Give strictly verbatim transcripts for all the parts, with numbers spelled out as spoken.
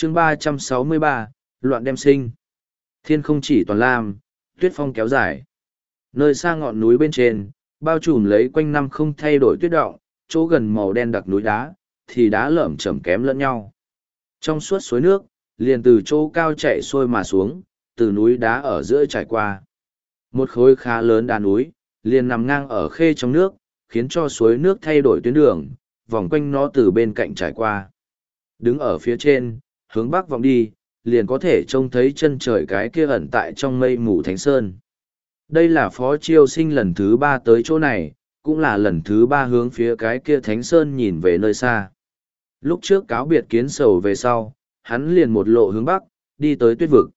chương ba trăm sáu mươi ba, loạn đem sinh. Thiên không chỉ toàn lam, tuyết phong kéo dài. Nơi xa ngọn núi bên trên, bao trùm lấy quanh năm không thay đổi tuyết động, chỗ gần màu đen đặc núi đá, thì đá lởm chởm kém lẫn nhau. Trong suốt suối nước, liền từ chỗ cao chạy xuôi mà xuống, từ núi đá ở giữa trải qua. Một khối khá lớn đá núi, liền nằm ngang ở khê trong nước, khiến cho suối nước thay đổi tuyến đường, vòng quanh nó từ bên cạnh trải qua. Đứng ở phía trên, hướng bắc vọng đi, liền có thể trông thấy chân trời cái kia ẩn tại trong mây mù Thánh Sơn. Đây là Phó Chiêu Sinh lần thứ ba tới chỗ này, cũng là lần thứ ba hướng phía cái kia Thánh Sơn nhìn về nơi xa. Lúc trước cáo biệt Kiến Sầu về sau, hắn liền một lộ hướng bắc, đi tới tuyết vực.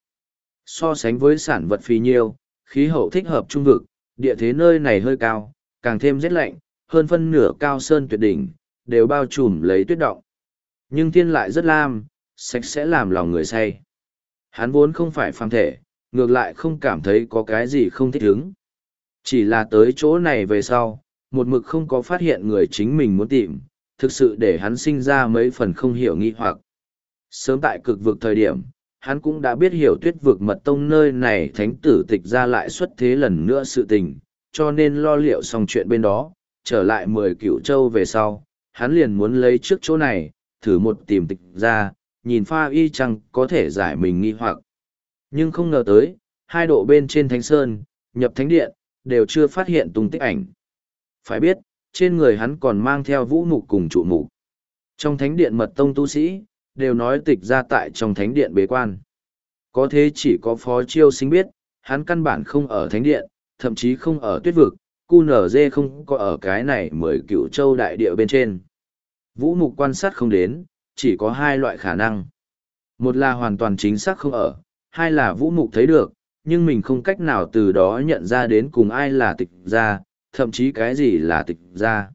So sánh với sản vật phì nhiêu, khí hậu thích hợp trung vực, địa thế nơi này hơi cao, càng thêm rét lạnh, hơn phân nửa cao sơn tuyệt đỉnh, đều bao trùm lấy tuyết động. Nhưng thiên lại rất lam, sạch sẽ làm lòng người say. Hắn vốn không phải phàm thể, ngược lại không cảm thấy có cái gì không thích ứng. Chỉ là tới chỗ này về sau, một mực không có phát hiện người chính mình muốn tìm, thực sự để hắn sinh ra mấy phần không hiểu nghi hoặc. Sớm tại cực vực thời điểm, hắn cũng đã biết hiểu tuyết vực mật tông nơi này thánh tử tịch ra lại xuất thế lần nữa sự tình, cho nên lo liệu xong chuyện bên đó, trở lại mười cựu châu về sau, hắn liền muốn lấy trước chỗ này, thử một tìm tịch ra, nhìn pha y chăng có thể giải mình nghi hoặc. Nhưng không ngờ tới, hai độ bên trên thánh sơn, nhập thánh điện, đều chưa phát hiện tung tích ảnh. Phải biết, trên người hắn còn mang theo vũ mục cùng trụ mục. Trong thánh điện mật tông tu sĩ, đều nói tịch ra tại trong thánh điện bế quan. Có thế chỉ có Phó Chiêu Sinh biết, hắn căn bản không ở thánh điện, thậm chí không ở tuyết vực, cu nở dê không có ở cái này mười cựu châu đại địa bên trên. Vũ mục quan sát không đến, chỉ có hai loại khả năng. Một là hoàn toàn chính xác không ở, hai là vũ mục thấy được, nhưng mình không cách nào từ đó nhận ra đến cùng ai là tịch ra, thậm chí cái gì là tịch ra.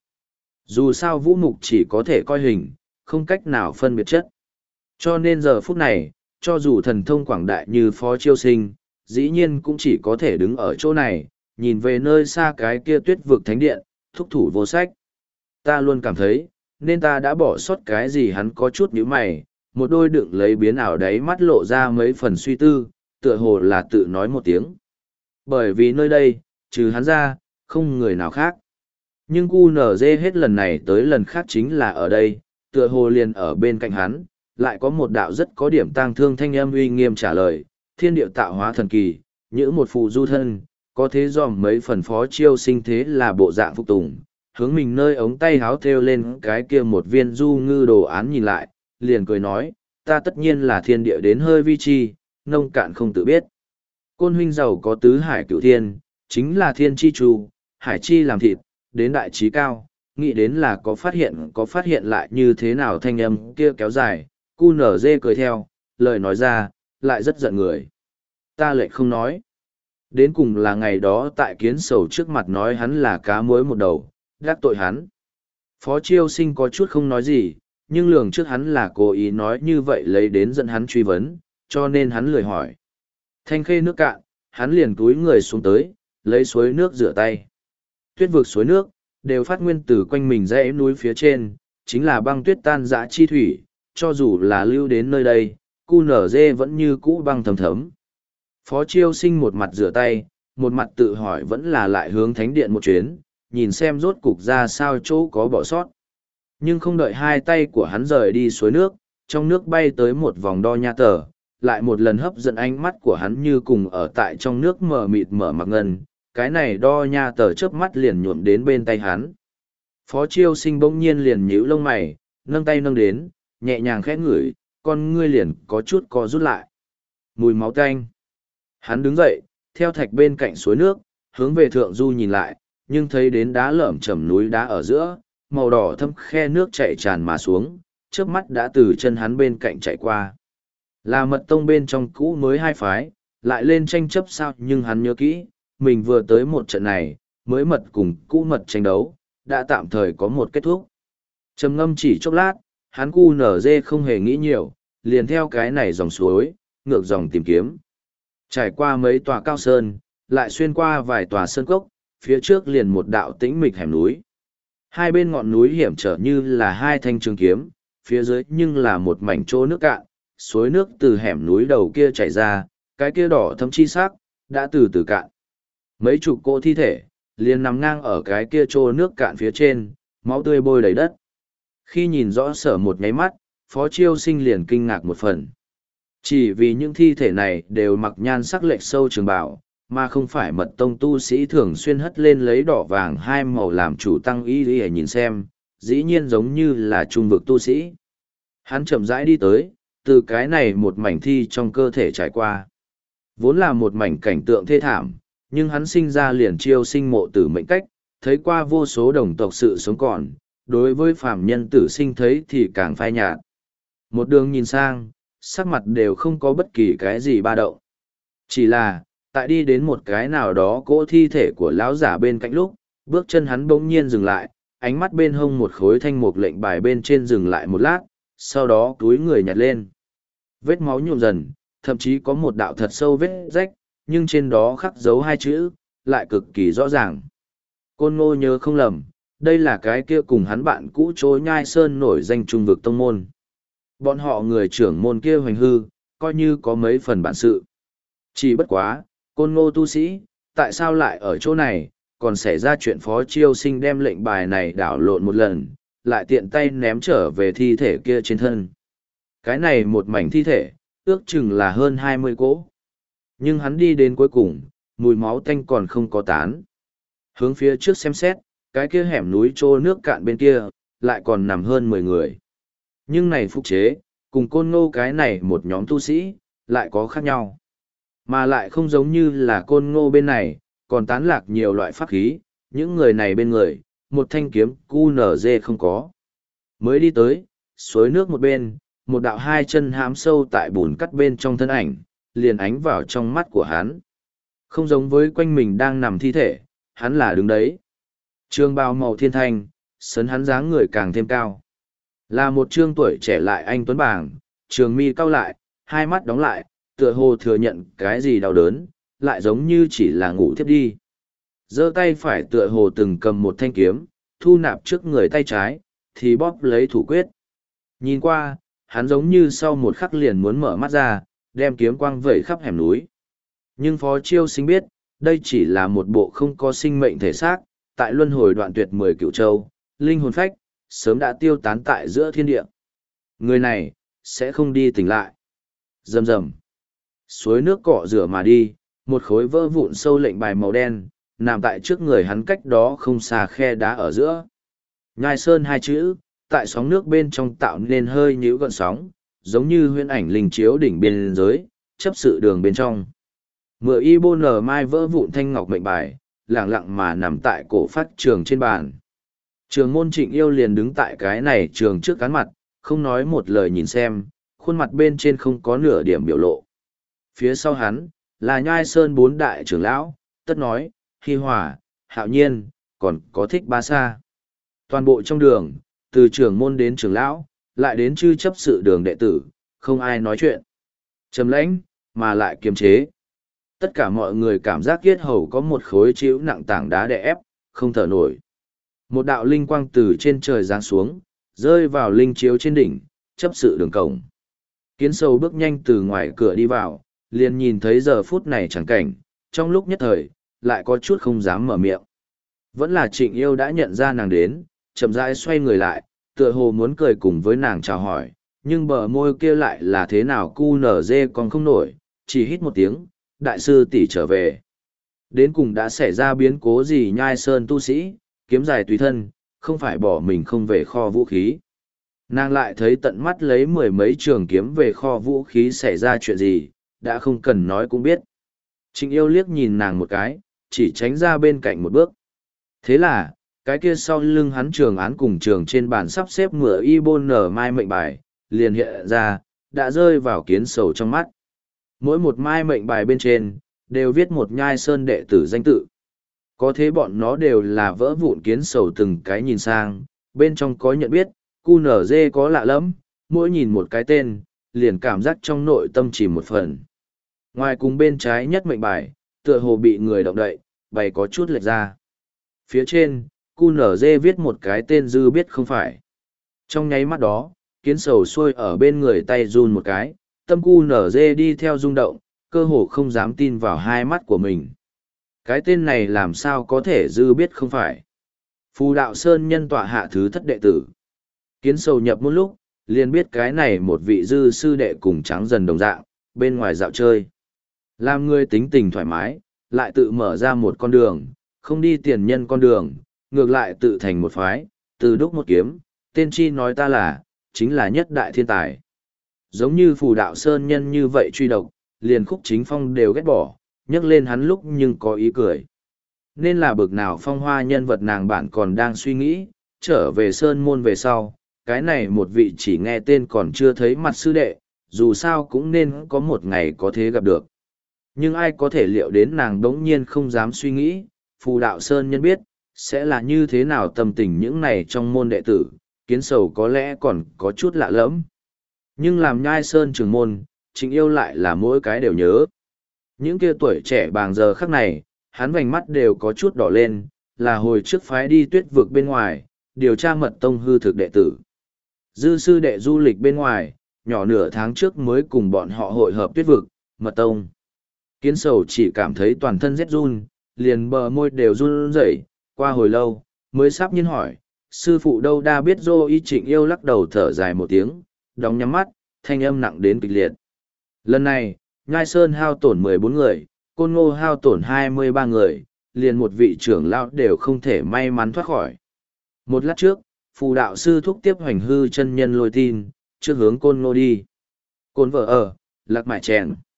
Dù sao vũ mục chỉ có thể coi hình, không cách nào phân biệt chất. Cho nên giờ phút này, cho dù thần thông quảng đại như Phó Chiêu Sinh, dĩ nhiên cũng chỉ có thể đứng ở chỗ này, nhìn về nơi xa cái kia tuyết vực thánh điện, thúc thủ vô sách. Ta luôn cảm thấy, nên ta đã bỏ sót cái gì. Hắn có chút nhíu mày, một đôi đựng lấy biến ảo đáy mắt lộ ra mấy phần suy tư, tựa hồ là tự nói một tiếng. Bởi vì nơi đây, trừ hắn ra, không người nào khác. Nhưng cu nở dê hết lần này tới lần khác chính là ở đây, tựa hồ liền ở bên cạnh hắn, lại có một đạo rất có điểm tang thương thanh âm uy nghiêm trả lời, thiên điệu tạo hóa thần kỳ, như một phù du thân, có thế dòm mấy phần Phó Chiêu Sinh thế là bộ dạng phục tùng, hướng mình nơi ống tay háo thêu lên cái kia một viên du ngư đồ án nhìn lại, liền cười nói, ta tất nhiên là thiên địa đến hơi vi chi, nông cạn không tự biết. Côn huynh giàu có tứ hải cửu thiên, chính là thiên chi trù, hải chi làm thịt, đến đại trí cao, nghĩ đến là có phát hiện có phát hiện lại như thế nào thanh âm kia kéo dài, cu nở dê cười theo, lời nói ra, lại rất giận người. Ta lại không nói. Đến cùng là ngày đó tại Kiến Sầu trước mặt nói hắn là cá muối một đầu, gác tội hắn. Phó Chiêu Sinh có chút không nói gì, nhưng lường trước hắn là cố ý nói như vậy lấy đến dẫn hắn truy vấn, cho nên hắn lười hỏi. Thanh khê nước cạn, hắn liền túi người xuống tới, lấy suối nước rửa tay. Tuyết vực suối nước, đều phát nguyên từ quanh mình dãy núi phía trên, chính là băng tuyết tan dã chi thủy, cho dù là lưu đến nơi đây, cu nở dê vẫn như cũ băng thầm thấm. Phó Chiêu Sinh một mặt rửa tay, một mặt tự hỏi vẫn là lại hướng thánh điện một chuyến, nhìn xem rốt cục ra sao chỗ có bỏ sót. Nhưng không đợi hai tay của hắn rời đi suối nước, trong nước bay tới một vòng đo nha tờ, lại một lần hấp dẫn ánh mắt của hắn như cùng ở tại trong nước mờ mịt mở mặc ngân, cái này đo nha tờ chớp mắt liền nhuộm đến bên tay hắn. Phó Chiêu Sinh bỗng nhiên liền nhíu lông mày, nâng tay nâng đến, nhẹ nhàng khẽ ngửi, con ngươi liền có chút co rút lại. Mùi máu tanh. Hắn đứng dậy, theo thạch bên cạnh suối nước, hướng về thượng du nhìn lại, nhưng thấy đến đá lởm chởm núi đá ở giữa, màu đỏ thâm khe nước chảy tràn mà xuống, trước mắt đã từ chân hắn bên cạnh chạy qua. Là mật tông bên trong cũ mới hai phái, lại lên tranh chấp sao, nhưng hắn nhớ kỹ, mình vừa tới một trận này, mới mật cùng cũ mật tranh đấu, đã tạm thời có một kết thúc. Trầm ngâm chỉ chốc lát, hắn cu nở dê không hề nghĩ nhiều, liền theo cái này dòng suối, ngược dòng tìm kiếm. Trải qua mấy tòa cao sơn, lại xuyên qua vài tòa sơn cốc, phía trước liền một đạo tĩnh mịch hẻm núi. Hai bên ngọn núi hiểm trở như là hai thanh trường kiếm, phía dưới nhưng là một mảnh chỗ nước cạn, suối nước từ hẻm núi đầu kia chảy ra, cái kia đỏ thấm chi sắc, đã từ từ cạn. Mấy chục cỗ thi thể, liền nằm ngang ở cái kia trô nước cạn phía trên, máu tươi bôi đầy đất. Khi nhìn rõ sở một nháy mắt, Phó Chiêu Sinh liền kinh ngạc một phần. Chỉ vì những thi thể này đều mặc nhan sắc lệch sâu trường bào, mà không phải mật tông tu sĩ thường xuyên hất lên lấy đỏ vàng hai màu làm chủ tăng y để nhìn xem, dĩ nhiên giống như là trung vực tu sĩ. Hắn chậm rãi đi tới, từ cái này một mảnh thi trong cơ thể trải qua. Vốn là một mảnh cảnh tượng thê thảm, nhưng hắn sinh ra liền chiêu sinh mộ tử mệnh cách, thấy qua vô số đồng tộc sự sống còn, đối với phàm nhân tử sinh thấy thì càng phai nhạt. Một đường nhìn sang, sắc mặt đều không có bất kỳ cái gì ba động. Chỉ là, tại đi đến một cái nào đó cỗ thi thể của lão giả bên cạnh lúc, bước chân hắn bỗng nhiên dừng lại, ánh mắt bên hông một khối thanh mục lệnh bài bên trên dừng lại một lát, sau đó túi người nhặt lên. Vết máu nhuộm dần, thậm chí có một đạo thật sâu vết rách, nhưng trên đó khắc dấu hai chữ, lại cực kỳ rõ ràng. Côn Ngô nhớ không lầm, đây là cái kia cùng hắn bạn cũ chối nhai sơn nổi danh trung vực tông môn. Bọn họ người trưởng môn kia hoành hư, coi như có mấy phần bản sự. Chỉ bất quá, Côn Ngô tu sĩ, tại sao lại ở chỗ này, còn xảy ra chuyện Phó Chiêu Sinh đem lệnh bài này đảo lộn một lần, lại tiện tay ném trở về thi thể kia trên thân. Cái này một mảnh thi thể, ước chừng là hơn hai mươi cỗ. Nhưng hắn đi đến cuối cùng, mùi máu tanh còn không có tán. Hướng phía trước xem xét, cái kia hẻm núi trô nước cạn bên kia, lại còn nằm hơn mười người. Nhưng này phục chế, cùng Côn Ngô cái này một nhóm tu sĩ, lại có khác nhau. Mà lại không giống như là Côn Ngô bên này, còn tán lạc nhiều loại pháp khí, những người này bên người, một thanh kiếm cu nở dê không có. Mới đi tới, suối nước một bên, một đạo hai chân hám sâu tại bùn cắt bên trong thân ảnh, liền ánh vào trong mắt của hắn. Không giống với quanh mình đang nằm thi thể, hắn là đứng đấy. Trương bào màu thiên thanh, sấn hắn dáng người càng thêm cao. Là một trương tuổi trẻ lại anh tuấn bảng, trường mi cau lại, hai mắt đóng lại, tựa hồ thừa nhận cái gì đau đớn, lại giống như chỉ là ngủ thiếp đi. Giơ tay phải tựa hồ từng cầm một thanh kiếm, thu nạp trước người tay trái, thì bóp lấy thủ quyết. Nhìn qua, hắn giống như sau một khắc liền muốn mở mắt ra, đem kiếm quang vẩy khắp hẻm núi. Nhưng Phó Chiêu Sinh biết, đây chỉ là một bộ không có sinh mệnh thể xác, tại luân hồi đoạn tuyệt mười cựu châu, linh hồn phách, sớm đã tiêu tán tại giữa thiên địa. Người này, sẽ không đi tỉnh lại. Rầm rầm. Suối nước cọ rửa mà đi, một khối vỡ vụn sâu lệnh bài màu đen, nằm tại trước người hắn cách đó không xa khe đá ở giữa. Nhai sơn hai chữ, tại sóng nước bên trong tạo nên hơi nhíu gợn sóng, giống như huyễn ảnh linh chiếu đỉnh biên giới, chấp sự đường bên trong. Mưa y bô nở mai vỡ vụn thanh ngọc mệnh bài, lặng lặng mà nằm tại cổ phát trường trên bàn. Trường môn Trịnh Yêu liền đứng tại cái này trường trước cán mặt, không nói một lời nhìn xem, khuôn mặt bên trên không có nửa điểm biểu lộ. Phía sau hắn, là nhai sơn bốn đại trưởng lão, tất nói, Hi Hòa, Hạo Nhiên, còn có Thích Ba Sa. Toàn bộ trong đường, từ trưởng môn đến trưởng lão, lại đến chư chấp sự đường đệ tử, không ai nói chuyện. Trầm lãnh, mà lại kiềm chế. Tất cả mọi người cảm giác yết hầu có một khối chịu nặng tảng đá đè ép, không thở nổi. Một đạo linh quang từ trên trời giáng xuống, rơi vào linh chiếu trên đỉnh, chấp sự đường cổng. Kiến sâu bước nhanh từ ngoài cửa đi vào, liền nhìn thấy giờ phút này chẳng cảnh, trong lúc nhất thời, lại có chút không dám mở miệng. Vẫn là Trịnh Yêu đã nhận ra nàng đến, chậm rãi xoay người lại, tựa hồ muốn cười cùng với nàng chào hỏi, nhưng bờ môi kia lại là thế nào cu nở dê còn không nổi, chỉ hít một tiếng, đại sư tỷ trở về. Đến cùng đã xảy ra biến cố gì nhai sơn tu sĩ, kiếm dài tùy thân, không phải bỏ mình không về kho vũ khí. Nàng lại thấy tận mắt lấy mười mấy trường kiếm về kho vũ khí xảy ra chuyện gì, đã không cần nói cũng biết. Trịnh Yêu liếc nhìn nàng một cái, chỉ tránh ra bên cạnh một bước. Thế là, cái kia sau lưng hắn trường án cùng trường trên bàn sắp xếp mửa y bôn nở mai mệnh bài, liền hiện ra, đã rơi vào kiến sầu trong mắt. Mỗi một mai mệnh bài bên trên, đều viết một nhai sơn đệ tử danh tự. Có thế bọn nó đều là vỡ vụn kiến sầu từng cái nhìn sang, bên trong có nhận biết, cu nở dê có lạ lắm, mỗi nhìn một cái tên, liền cảm giác trong nội tâm chỉ một phần. Ngoài cùng bên trái nhất mệnh bài, tựa hồ bị người động đậy, bày có chút lệch ra. Phía trên, cu nở dê viết một cái tên dư biết không phải. Trong nháy mắt đó, kiến sầu xuôi ở bên người tay run một cái, Tâm cu nở dê đi theo rung động, cơ hồ không dám tin vào hai mắt của mình. Cái tên này làm sao có thể dư biết không phải. Phù Đạo Sơn nhân tọa hạ thứ thất đệ tử. Kiến sầu nhập một lúc, liền biết cái này một vị dư sư đệ cùng trắng dần đồng dạng, bên ngoài dạo chơi. Làm người tính tình thoải mái, lại tự mở ra một con đường, không đi tiền nhân con đường, ngược lại tự thành một phái, từ đúc một kiếm, tên chi nói ta là, chính là nhất đại thiên tài. Giống như Phù Đạo Sơn nhân như vậy truy độc, liền Khúc Chính Phong đều ghét bỏ, nhắc lên hắn lúc nhưng có ý cười. Nên là bực nào phong hoa nhân vật nàng bạn còn đang suy nghĩ, trở về Sơn Môn về sau, cái này một vị chỉ nghe tên còn chưa thấy mặt sư đệ, dù sao cũng nên có một ngày có thế gặp được. Nhưng ai có thể liệu đến nàng đống nhiên không dám suy nghĩ, Phù Đạo Sơn nhân biết, sẽ là như thế nào tâm tình những này trong môn đệ tử, Kiến sầu có lẽ còn có chút lạ lẫm. Nhưng làm Nhai Sơn trưởng môn, Trịnh Yêu lại là mỗi cái đều nhớ. Những kia tuổi trẻ bàng giờ khắc này, hắn vành mắt đều có chút đỏ lên, là hồi trước phái đi tuyết vực bên ngoài, điều tra mật tông hư thực đệ tử. Dư sư đệ du lịch bên ngoài, nhỏ nửa tháng trước mới cùng bọn họ hội hợp tuyết vực, mật tông. Kiến sầu chỉ cảm thấy toàn thân rét run, liền bờ môi đều run rẩy, qua hồi lâu, mới sắp nhiên hỏi, sư phụ đâu đa biết dô y. Trịnh Yêu lắc đầu thở dài một tiếng, đóng nhắm mắt, thanh âm nặng đến kịch liệt. Lần này, Nhai Sơn hao tổn mười bốn người, Côn Ngô hao tổn hai mươi ba người, liền một vị trưởng lão đều không thể may mắn thoát khỏi. Một lát trước, Phù Đạo sư thúc tiếp Hoành Hư chân nhân lôi tin, trước hướng Côn Ngô đi. Côn vợ ở, lạc mại chèn.